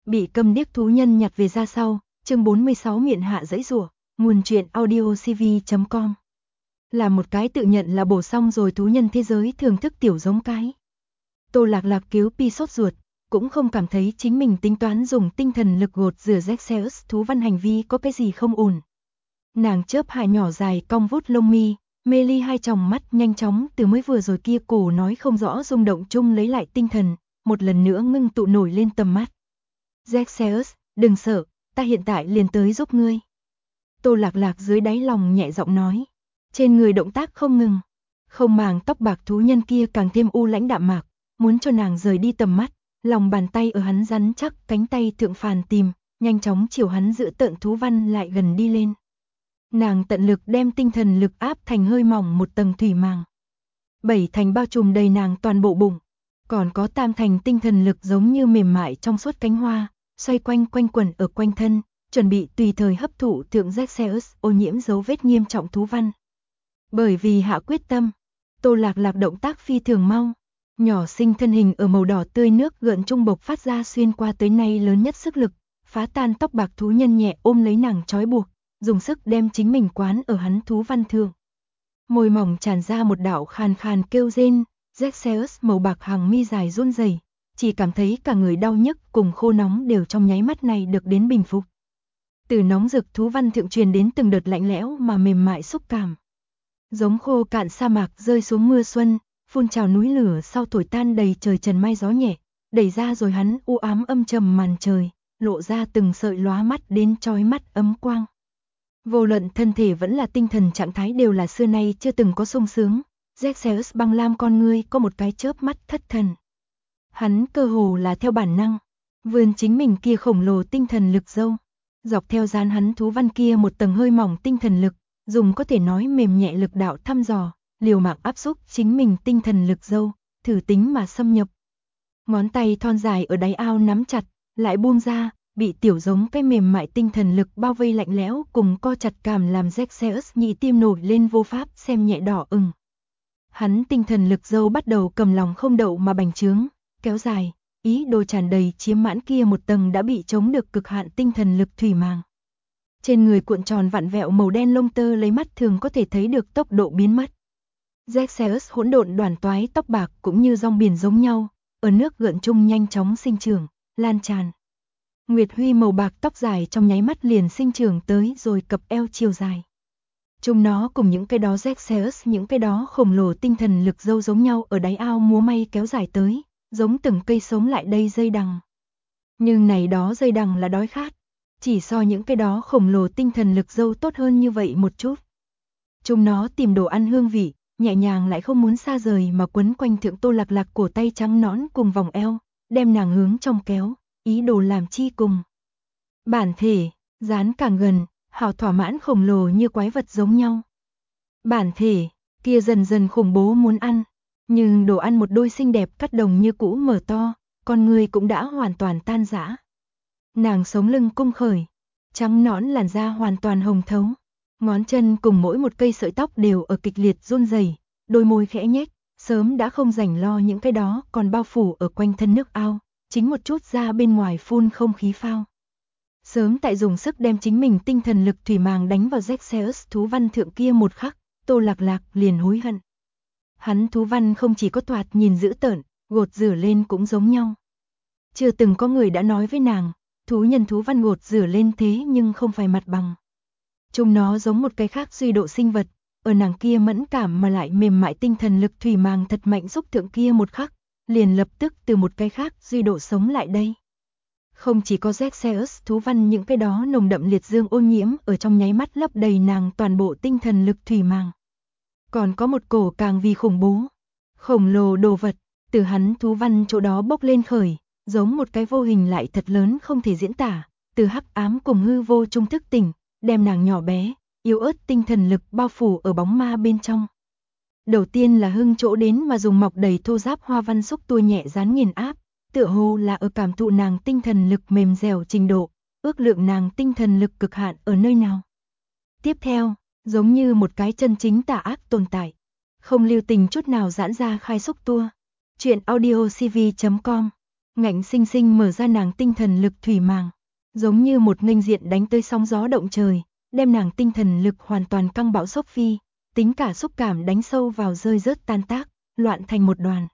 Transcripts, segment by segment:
Bị câm điếc thú nhân nhặt về ra sau, chương 46 miệng hạ giãy giụa, nguồn truyện audiocv.com. Là một cái tự nhận là bổ xong rồi thú nhân thế giới thưởng thức tiểu giống cái. Tô Lạc Lạc cứu Pi sốt ruột, cũng không cảm thấy chính mình tính toán dùng tinh thần lực gột rửa Zexeus thú văn hành vi có cái gì không ổn. Nàng chớp hai nhỏ dài cong vút lông mi, mê ly hai tròng mắt nhanh chóng từ mới vừa rồi kia cổ nói không rõ rung động chung lấy lại tinh thần, một lần nữa ngưng tụ nổi lên tầm mắt. Zexeus, đừng sợ, ta hiện tại liền tới giúp ngươi. Tô Lạc Lạc dưới đáy lòng nhẹ giọng nói. Trên người động tác không ngừng. Không màng tóc bạc thú nhân kia càng thêm u lãnh đạm mạc, muốn cho nàng rời đi tầm mắt, lòng bàn tay ở hắn rắn chắc cánh tay thượng phàn tìm, nhanh chóng chiều hắn giữ tợn thú văn lại gần đi lên. Nàng tận lực đem tinh thần lực áp thành hơi mỏng một tầng thủy màng. 7 thành bao trùm đầy nàng toàn bộ bụng, còn có 3 thành tinh thần lực giống như mềm mại trong suốt cánh hoa, xoay quanh quanh quẩn ở quanh thân, chuẩn bị tùy thời hấp thụ thượng Zexeus ô nhiễm dấu vết nghiêm trọng thú văn. Bởi vì hạ quyết tâm, Tô Lạc Lạc động tác phi thường mau, nhỏ xinh thân hình ở màu đỏ tươi nước gợn trung bộc phát ra xuyên qua tới nay lớn nhất sức lực, phá tan tóc bạc thú nhân nhẹ ôm lấy nàng trói buộc, dùng sức đem chính mình quán ở hắn thú văn thượng. Môi mỏng tràn ra một đạo khàn khàn kêu rên, Zexeus màu bạc hàng mi dài run rẩy, chỉ cảm thấy cả người đau nhức cùng khô nóng đều trong nháy mắt này được đến bình phục. Từ nóng rực thú văn thượng truyền đến từng đợt lạnh lẽo mà mềm mại xúc cảm. Giống khô cạn sa mạc rơi xuống mưa xuân, phun trào núi lửa sau thổi tan đầy trời trần mai gió nhẹ, đẩy ra rồi hắn u ám âm trầm màn trời, lộ ra từng sợi lóa mắt đến chói mắt ấm quang. Vô luận thân thể vẫn là tinh thần trạng thái đều là xưa nay chưa từng có sung sướng, Zexeus băng lam con ngươi có một cái chớp mắt thất thần. Hắn cơ hồ là theo bản năng, vươn chính mình kia khổng lồ tinh thần lực dâu, dọc theo dán hắn thú văn kia một tầng hơi mỏng tinh thần lực, dùng có thể nói mềm nhẹ lực đạo thăm dò, liều mạng áp xúc chính mình tinh thần lực dâu, thử tính mà xâm nhập. Ngón tay thon dài ở đáy ao nắm chặt, lại buông ra, bị tiểu giống cái mềm mại tinh thần lực bao vây lạnh lẽo cùng co chặt cảm làm Zexeus nhị tim nổi lên vô pháp xem nhẹ đỏ ửng. Hắn tinh thần lực dâu bắt đầu cầm lòng không đậu mà bành trướng, kéo dài, ý đồ tràn đầy chiếm mãn kia một tầng đã bị chống được cực hạn tinh thần lực thủy màng. Trên người cuộn tròn vặn vẹo màu đen lông tơ lấy mắt thường có thể thấy được tốc độ biến mất. Zexeus hỗn độn đoàn toái tóc bạc cũng như rong biển giống nhau, ở nước gợn chung nhanh chóng sinh trưởng, lan tràn. Nguyệt huy màu bạc tóc dài trong nháy mắt liền sinh trưởng tới rồi cập eo chiều dài. Chúng nó cùng những cái đó Zexeus những cái đó khổng lồ tinh thần lực dâu giống nhau ở đáy ao múa may kéo dài tới, giống từng cây sống lại đây dây đằng. Nhưng này đó dây đằng là đói khát, chỉ so những cái đó khổng lồ tinh thần lực dâu tốt hơn như vậy một chút. Chúng nó tìm đồ ăn hương vị, nhẹ nhàng lại không muốn xa rời mà quấn quanh thượng Tô Lạc Lạc cổ tay trắng nõn cùng vòng eo, đem nàng hướng trong kéo, ý đồ làm chi cùng. Bản thể, dán càng gần, hào thỏa mãn khổng lồ như quái vật giống nhau. Bản thể, kia dần dần khủng bố muốn ăn, nhưng đồ ăn một đôi xinh đẹp cắt đồng như cũ mở to, con người cũng đã hoàn toàn tan rã. Nàng sống lưng cung khởi, trắng nõn làn da hoàn toàn hồng thấu, ngón chân cùng mỗi một cây sợi tóc đều ở kịch liệt run rẩy, đôi môi khẽ nhếch, sớm đã không rảnh lo những cái đó còn bao phủ ở quanh thân nước ao, chính một chút ra bên ngoài phun không khí phao. Sớm tại dùng sức đem chính mình tinh thần lực thủy màng đánh vào Zexeus thú văn thượng kia một khắc, Tô Lạc Lạc liền hối hận. Hắn thú văn không chỉ có thoạt nhìn dữ tợn, gột rửa lên cũng giống nhau. Chưa từng có người đã nói với nàng, thú nhân thú văn gột rửa lên thế nhưng không phải mặt bằng. Chúng nó giống một cái khác duy độ sinh vật, ở nàng kia mẫn cảm mà lại mềm mại tinh thần lực thủy màng thật mạnh xúc thượng kia một khắc, liền lập tức từ một cái khác duy độ sống lại đây. Không chỉ có Zexeus thú văn những cái đó nồng đậm liệt dương ô nhiễm ở trong nháy mắt lấp đầy nàng toàn bộ tinh thần lực thủy màng. Còn có một cổ càng vì khủng bố, khổng lồ đồ vật, từ hắn thú văn chỗ đó bốc lên khởi, giống một cái vô hình lại thật lớn không thể diễn tả, từ hắc ám cùng hư vô trung thức tỉnh, đem nàng nhỏ bé, yếu ớt tinh thần lực bao phủ ở bóng ma bên trong. Đầu tiên là hưng chỗ đến mà dùng mọc đầy thô ráp hoa văn xúc tua nhẹ dán nghiền áp, tựa hồ là ở cảm thụ nàng tinh thần lực mềm dẻo trình độ, ước lượng nàng tinh thần lực cực hạn ở nơi nào. Tiếp theo, giống như một cái chân chính tà ác tồn tại, không lưu tình chút nào giãn ra khai xúc tua. Chuyện audiocv.com ngạnh sinh sinh mở ra nàng tinh thần lực thủy màng, giống như một nghênh diện đánh tới sóng gió động trời, đem nàng tinh thần lực hoàn toàn căng bão sốc phi, tính cả xúc cảm đánh sâu vào rơi rớt tan tác, loạn thành một đoàn.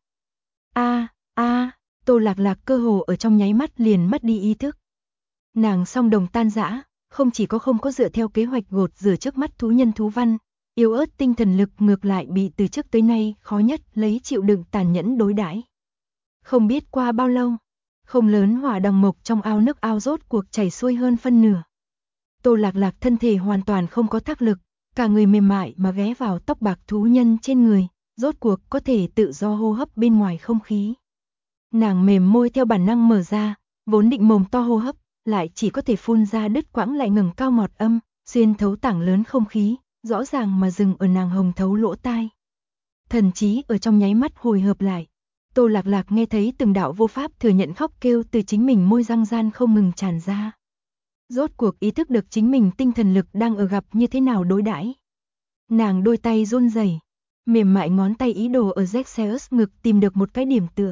Tô Lạc Lạc cơ hồ ở trong nháy mắt liền mất đi ý thức. Nàng song đồng tan rã, không chỉ có không có dựa theo kế hoạch gột rửa trước mắt thú nhân thú văn, yếu ớt tinh thần lực ngược lại bị từ trước tới nay khó nhất lấy chịu đựng tàn nhẫn đối đãi. Không biết qua bao lâu, không lớn hỏa đằng mộc trong ao nước ao rốt cuộc chảy xuôi hơn phân nửa. Tô Lạc Lạc thân thể hoàn toàn không có thác lực, cả người mềm mại mà ghé vào tóc bạc thú nhân trên người, rốt cuộc có thể tự do hô hấp bên ngoài không khí. Nàng mềm môi theo bản năng mở ra, vốn định mồm to hô hấp, lại chỉ có thể phun ra đứt quãng lại ngừng cao ngọt âm, xuyên thấu tảng lớn không khí, rõ ràng mà dừng ở nàng hồng thấu lỗ tai. Thần trí ở trong nháy mắt hồi hợp lại. Tô Lạc Lạc nghe thấy từng đạo vô pháp thừa nhận khóc kêu từ chính mình môi răng gian không ngừng tràn ra. Rốt cuộc ý thức được chính mình tinh thần lực đang ở gặp như thế nào đối đãi. Nàng đôi tay run rẩy, mềm mại ngón tay ý đồ ở Zexeus ngực tìm được một cái điểm tựa.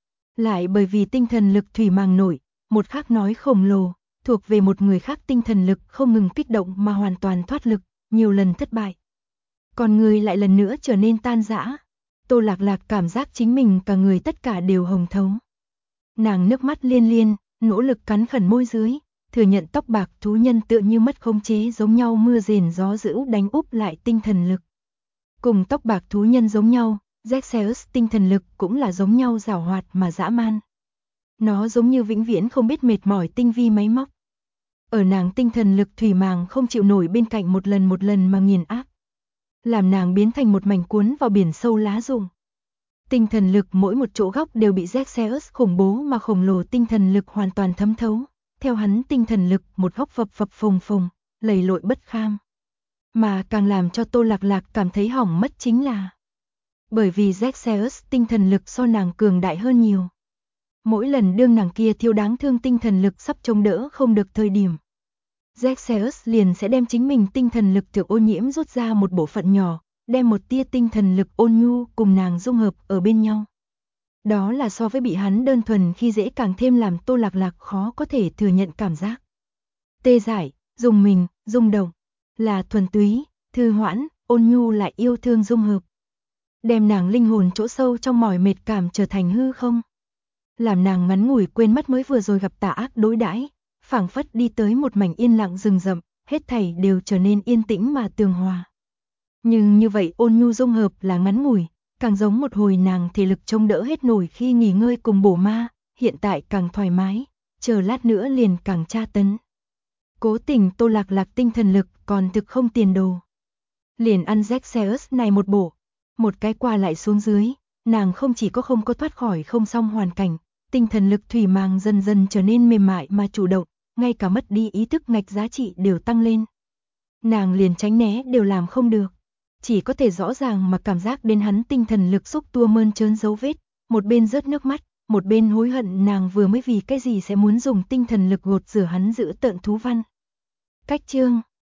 Lại bởi vì tinh thần lực thủy màng nổi, một khác nói khổng lồ, thuộc về một người khác tinh thần lực không ngừng kích động mà hoàn toàn thoát lực, nhiều lần thất bại. Còn người lại lần nữa trở nên tan rã. Tô Lạc Lạc cảm giác chính mình cả người tất cả đều hồng thấu. Nàng nước mắt liên liên, nỗ lực cắn khẩn môi dưới, thừa nhận tóc bạc thú nhân tựa như mất khống chế giống nhau mưa rền gió dữ đánh úp lại tinh thần lực. Cùng tóc bạc thú nhân giống nhau, Zexeus tinh thần lực cũng là giống nhau giảo hoạt mà dã man. Nó giống như vĩnh viễn không biết mệt mỏi tinh vi máy móc. Ở nàng tinh thần lực thủy màng không chịu nổi bên cạnh một lần mà nghiền áp. Làm nàng biến thành một mảnh cuốn vào biển sâu lá rụng. Tinh thần lực mỗi một chỗ góc đều bị Zexeus khủng bố mà khổng lồ tinh thần lực hoàn toàn thấm thấu. Theo hắn tinh thần lực một góc phập phập phồng phồng, lầy lội bất kham. Mà càng làm cho Tô Lạc Lạc cảm thấy hỏng mất chính là bởi vì Zexeus tinh thần lực so nàng cường đại hơn nhiều. Mỗi lần đương nàng kia thiêu đáng thương tinh thần lực sắp chống đỡ không được thời điểm, Zexeus liền sẽ đem chính mình tinh thần lực thượng ô nhiễm rút ra một bộ phận nhỏ, đem một tia tinh thần lực ôn nhu cùng nàng dung hợp ở bên nhau. Đó là so với bị hắn đơn thuần khi dễ càng thêm làm Tô Lạc Lạc khó có thể thừa nhận cảm giác. Tê dại, dùng mình, rung động, là thuần túy, thư hoãn, ôn nhu lại yêu thương dung hợp. Đem nàng linh hồn chỗ sâu trong mỏi mệt cảm trở thành hư không. Làm nàng ngắn ngủi quên mất mới vừa rồi gặp tà ác đối đãi, phảng phất đi tới một mảnh yên lặng rừng rậm, hết thảy đều trở nên yên tĩnh mà tường hòa. Nhưng như vậy ôn nhu dung hợp là ngắn ngủi, càng giống một hồi nàng thể lực chống đỡ hết nổi khi nghỉ ngơi cùng bổ ma, hiện tại càng thoải mái, chờ lát nữa liền càng tra tấn. Cố tình Tô Lạc Lạc tinh thần lực còn thực không tiền đồ. Liền ăn Zexeus này một bộ, một cái qua lại xuống dưới, nàng không chỉ có không có thoát khỏi không xong hoàn cảnh, tinh thần lực thủy màng dần dần trở nên mềm mại mà chủ động, ngay cả mất đi ý thức ngạch giá trị đều tăng lên. Nàng liền tránh né đều làm không được, chỉ có thể rõ ràng mà cảm giác đến hắn tinh thần lực xúc tua mơn trớn dấu vết, một bên rớt nước mắt, một bên hối hận nàng vừa mới vì cái gì sẽ muốn dùng tinh thần lực gột rửa hắn giữ tợn thú văn. Cách chương